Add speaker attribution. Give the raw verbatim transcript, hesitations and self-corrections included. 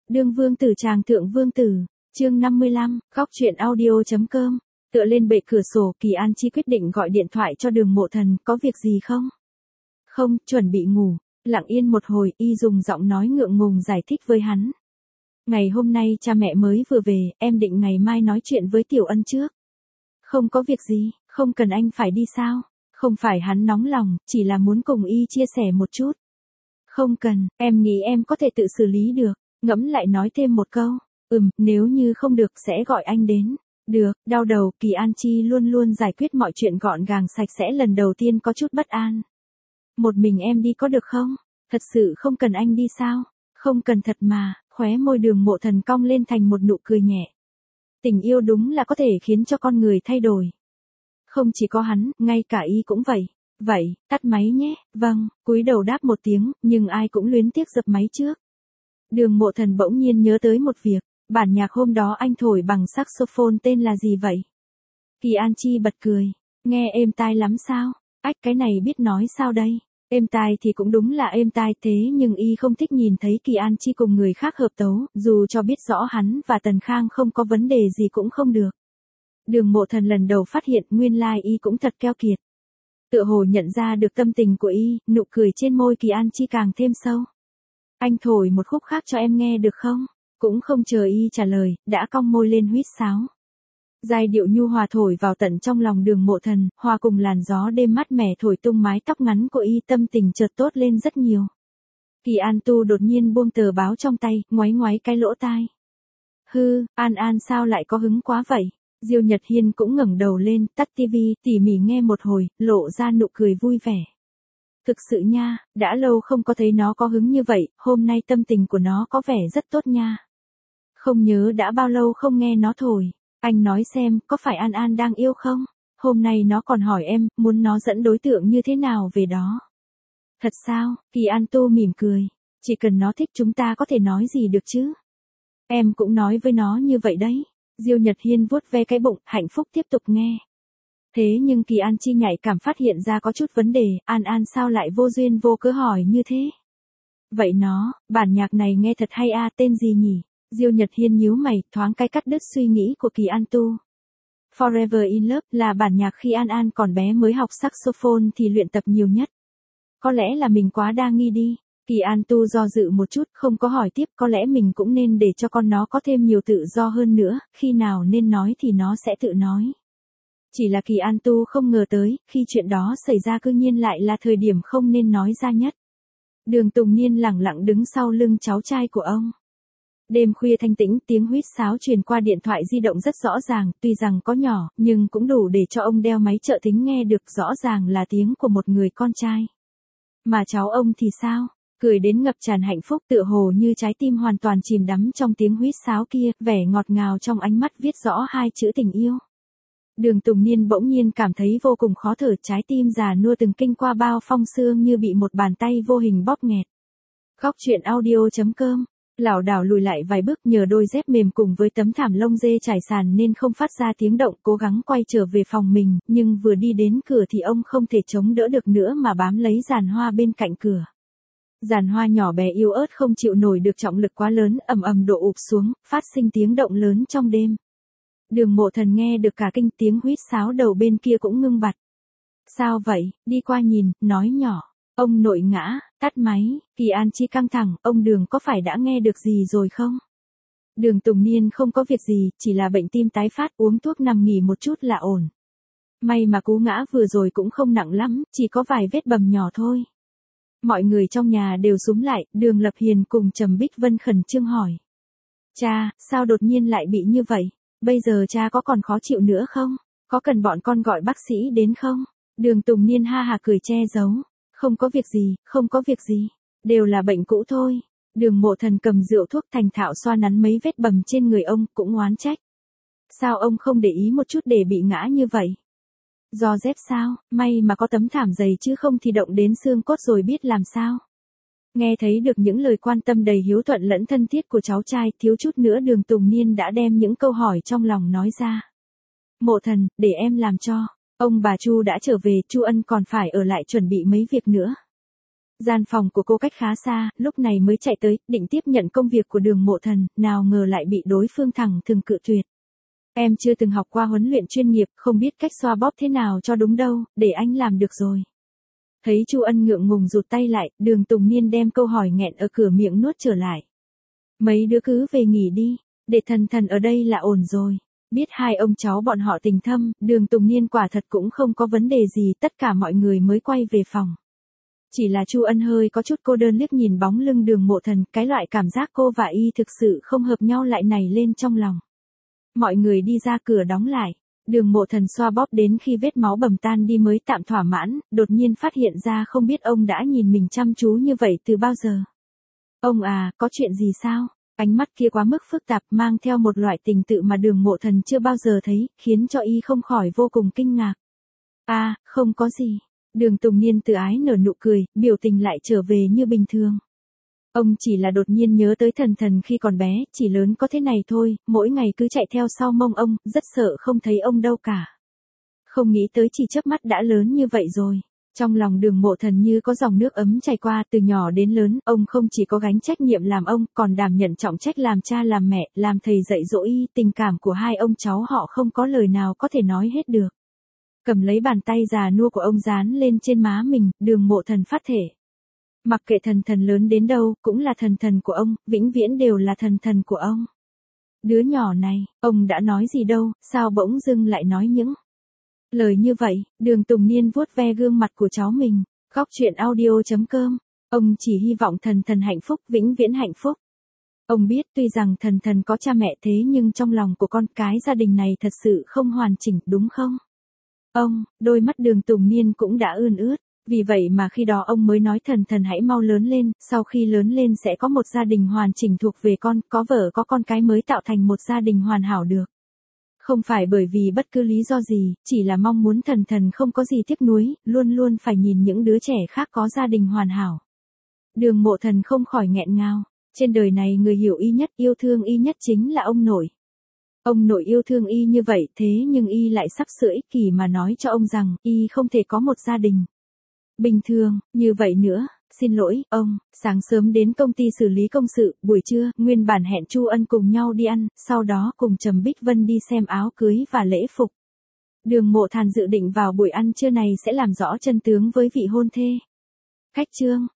Speaker 1: Đương vương tử tràng thượng vương tử, chương năm mươi lăm, góc truyện audio.com, tựa lên bệ cửa sổ, Kỳ An Chi quyết định gọi điện thoại cho Đường Mộ Thần, có việc gì không? Không, chuẩn bị ngủ. Lặng yên một hồi, y dùng giọng nói ngượng ngùng giải thích với hắn. Ngày hôm nay cha mẹ mới vừa về, em định ngày mai nói chuyện với Tiểu Ân trước. Không có việc gì, không cần anh phải đi sao? Không phải hắn nóng lòng, chỉ là muốn cùng y chia sẻ một chút. Không cần, em nghĩ em có thể tự xử lý được. Ngẫm lại nói thêm một câu. Ừm, nếu như không được sẽ gọi anh đến. Được, đau đầu, Kỳ An Chi luôn luôn giải quyết mọi chuyện gọn gàng sạch sẽ, lần đầu tiên có chút bất an. Một mình em đi có được không? Thật sự không cần anh đi sao? Không cần thật mà, khóe môi Đường Mộ Thần cong lên thành một nụ cười nhẹ. Tình yêu đúng là có thể khiến cho con người thay đổi. Không chỉ có hắn, ngay cả y cũng vậy. Vậy, tắt máy nhé, vâng, cúi đầu đáp một tiếng, nhưng ai cũng luyến tiếc dập máy trước. Đường Mộ Thần bỗng nhiên nhớ tới một việc, bản nhạc hôm đó anh thổi bằng saxophone tên là gì vậy? Kỳ An Chi bật cười, nghe êm tai lắm sao? Ách, cái này biết nói sao đây? Êm tai thì cũng đúng là êm tai, thế nhưng y không thích nhìn thấy Kỳ An Chi cùng người khác hợp tấu, dù cho biết rõ hắn và Tần Khang không có vấn đề gì cũng không được. Đường Mộ Thần lần đầu phát hiện nguyên lai y cũng thật keo kiệt. Tựa hồ nhận ra được tâm tình của y, nụ cười trên môi Kỳ An Chi càng thêm sâu. Anh thổi một khúc khác cho em nghe được không? Cũng không chờ y trả lời, đã cong môi lên huýt sáo. Giai điệu nhu hòa thổi vào tận trong lòng Đường Mộ Thần, hòa cùng làn gió đêm mát mẻ thổi tung mái tóc ngắn của y, tâm tình chợt tốt lên rất nhiều. Kỳ An Tu đột nhiên buông tờ báo trong tay, ngoáy ngoáy cái lỗ tai. Hư, An An sao lại có hứng quá vậy? Diêu Nhật Hiên cũng ngẩng đầu lên, tắt tivi, tỉ mỉ nghe một hồi, lộ ra nụ cười vui vẻ. Thực sự nha, đã lâu không có thấy nó có hứng như vậy, hôm nay tâm tình của nó có vẻ rất tốt nha. Không nhớ đã bao lâu không nghe nó thổi. Anh nói xem, có phải An An đang yêu không? Hôm nay nó còn hỏi em, muốn nó dẫn đối tượng như thế nào về đó. Thật sao? Kỳ An Tu mỉm cười. Chỉ cần nó thích chúng ta có thể nói gì được chứ? Em cũng nói với nó như vậy đấy. Diêu Nhật Hiên vuốt ve cái bụng, hạnh phúc tiếp tục nghe. Thế nhưng Kỳ An Chi nhạy cảm phát hiện ra có chút vấn đề, An An sao lại vô duyên vô cớ hỏi như thế? Vậy nó, bản nhạc này nghe thật hay a, tên gì nhỉ? Diêu Nhật Hiên nhíu mày, thoáng cái cắt đứt suy nghĩ của Kỳ An Tu. Forever in Love là bản nhạc khi An An còn bé mới học saxophone thì luyện tập nhiều nhất. Có lẽ là mình quá đa nghi đi. Kỳ An Tu do dự một chút, không có hỏi tiếp, có lẽ mình cũng nên để cho con nó có thêm nhiều tự do hơn nữa, khi nào nên nói thì nó sẽ tự nói. Chỉ là Kỳ An Tu không ngờ tới, khi chuyện đó xảy ra cư nhiên lại là thời điểm không nên nói ra nhất. Đường Tùng Niên lẳng lặng đứng sau lưng cháu trai của ông. Đêm khuya thanh tĩnh, tiếng huýt sáo truyền qua điện thoại di động rất rõ ràng, tuy rằng có nhỏ, nhưng cũng đủ để cho ông đeo máy trợ thính nghe được rõ ràng là tiếng của một người con trai. Mà cháu ông thì sao? Cười đến ngập tràn hạnh phúc, tựa hồ như trái tim hoàn toàn chìm đắm trong tiếng huýt sáo kia, vẻ ngọt ngào trong ánh mắt viết rõ hai chữ tình yêu. Đường Tùng Niên bỗng nhiên cảm thấy vô cùng khó thở, trái tim già nua từng kinh qua bao phong sương như bị một bàn tay vô hình bóp nghẹt. Góc truyện audio.com, lảo đảo lùi lại vài bước, nhờ đôi dép mềm cùng với tấm thảm lông dê trải sàn nên không phát ra tiếng động, cố gắng quay trở về phòng mình, nhưng vừa đi đến cửa thì ông không thể chống đỡ được nữa mà bám lấy giàn hoa bên cạnh cửa. Giàn hoa nhỏ bé yếu ớt không chịu nổi được trọng lực quá lớn, ầm ầm đổ ụp xuống, phát sinh tiếng động lớn trong đêm. Đường Mộ Thần nghe được cả kinh, tiếng huýt sáo đầu bên kia cũng ngưng bặt. Sao vậy? Đi qua nhìn, nói nhỏ. Ông nội ngã, tắt máy. Kỳ An Chi căng thẳng, ông Đường có phải đã nghe được gì rồi không? Đường Tùng Niên không có việc gì, chỉ là bệnh tim tái phát, uống thuốc nằm nghỉ một chút là ổn. May mà cú ngã vừa rồi cũng không nặng lắm, chỉ có vài vết bầm nhỏ thôi. Mọi người trong nhà đều xúm lại, Đường Lập Hiền cùng Trầm Bích Vân khẩn trương hỏi. Cha, sao đột nhiên lại bị như vậy? Bây giờ cha có còn khó chịu nữa không? Có cần bọn con gọi bác sĩ đến không? Đường Tùng Niên ha hà cười che giấu. Không có việc gì, không có việc gì. Đều là bệnh cũ thôi. Đường Mộ Thần cầm rượu thuốc thành thạo xoa nắn mấy vết bầm trên người ông, cũng oán trách. Sao ông không để ý một chút để bị ngã như vậy? Do dép sao, may mà có tấm thảm dày chứ không thì động đến xương cốt rồi biết làm sao. Nghe thấy được những lời quan tâm đầy hiếu thuận lẫn thân thiết của cháu trai, thiếu chút nữa Đường Tùng Niên đã đem những câu hỏi trong lòng nói ra. Mộ Thần, để em làm cho. Ông bà Chu đã trở về, Chu Ân còn phải ở lại chuẩn bị mấy việc nữa. Gian phòng của cô cách khá xa, lúc này mới chạy tới, định tiếp nhận công việc của Đường Mộ Thần, nào ngờ lại bị đối phương thẳng thừng cự tuyệt. Em chưa từng học qua huấn luyện chuyên nghiệp, không biết cách xoa bóp thế nào cho đúng đâu, để anh làm được rồi. Thấy Chu Ân ngượng ngùng rụt tay lại, Đường Tùng Niên đem câu hỏi nghẹn ở cửa miệng nuốt trở lại. Mấy đứa cứ về nghỉ đi, để Thần Thần ở đây là ổn rồi. Biết hai ông cháu bọn họ tình thâm, Đường Tùng Niên quả thật cũng không có vấn đề gì, tất cả mọi người mới quay về phòng. Chỉ là Chu Ân hơi có chút cô đơn liếc nhìn bóng lưng Đường Mộ Thần, cái loại cảm giác cô và y thực sự không hợp nhau lại nảy lên trong lòng. Mọi người đi ra cửa đóng lại, Đường Mộ Thần xoa bóp đến khi vết máu bầm tan đi mới tạm thỏa mãn, đột nhiên phát hiện ra không biết ông đã nhìn mình chăm chú như vậy từ bao giờ. Ông à, có chuyện gì sao? Ánh mắt kia quá mức phức tạp, mang theo một loại tình tự mà Đường Mộ Thần chưa bao giờ thấy, khiến cho y không khỏi vô cùng kinh ngạc. À, không có gì. Đường Tùng Niên tự ái nở nụ cười, biểu tình lại trở về như bình thường. Ông chỉ là đột nhiên nhớ tới Thần Thần khi còn bé, chỉ lớn có thế này thôi, mỗi ngày cứ chạy theo sau mông ông, rất sợ không thấy ông đâu cả. Không nghĩ tới chỉ chớp mắt đã lớn như vậy rồi. Trong lòng Đường Mộ Thần như có dòng nước ấm chảy qua, từ nhỏ đến lớn, ông không chỉ có gánh trách nhiệm làm ông, còn đảm nhận trọng trách làm cha làm mẹ, làm thầy dạy dỗ y, tình cảm của hai ông cháu họ không có lời nào có thể nói hết được. Cầm lấy bàn tay già nua của ông dán lên trên má mình, Đường Mộ Thần phát thể. Mặc kệ Thần Thần lớn đến đâu, cũng là Thần Thần của ông, vĩnh viễn đều là Thần Thần của ông. Đứa nhỏ này, ông đã nói gì đâu, sao bỗng dưng lại nói những lời như vậy. Đường Tùng Niên vuốt ve gương mặt của cháu mình. Góc truyện audio chấm com. Ông chỉ hy vọng Thần Thần hạnh phúc, vĩnh viễn hạnh phúc. Ông biết tuy rằng Thần Thần có cha mẹ thế nhưng trong lòng của con cái gia đình này thật sự không hoàn chỉnh, đúng không? Ông, đôi mắt Đường Tùng Niên cũng đã ươn ướt. Vì vậy mà khi đó ông mới nói Thần Thần hãy mau lớn lên, sau khi lớn lên sẽ có một gia đình hoàn chỉnh thuộc về con, có vợ có con cái mới tạo thành một gia đình hoàn hảo được. Không phải bởi vì bất cứ lý do gì, chỉ là mong muốn Thần Thần không có gì tiếc nuối, luôn luôn phải nhìn những đứa trẻ khác có gia đình hoàn hảo. Đường Mộ Thần không khỏi nghẹn ngào, trên đời này người hiểu y nhất, yêu thương y nhất chính là ông nội. Ông nội yêu thương y như vậy, thế nhưng y lại sắp sửa ích kỷ mà nói cho ông rằng, y không thể có một gia đình bình thường, như vậy nữa. Xin lỗi, ông, sáng sớm đến công ty xử lý công sự, buổi trưa, nguyên bản hẹn Chu Ân cùng nhau đi ăn, sau đó cùng Trầm Bích Vân đi xem áo cưới và lễ phục. Đường Mộ Thần dự định vào buổi ăn trưa này sẽ làm rõ chân tướng với vị hôn thê. Khách trương,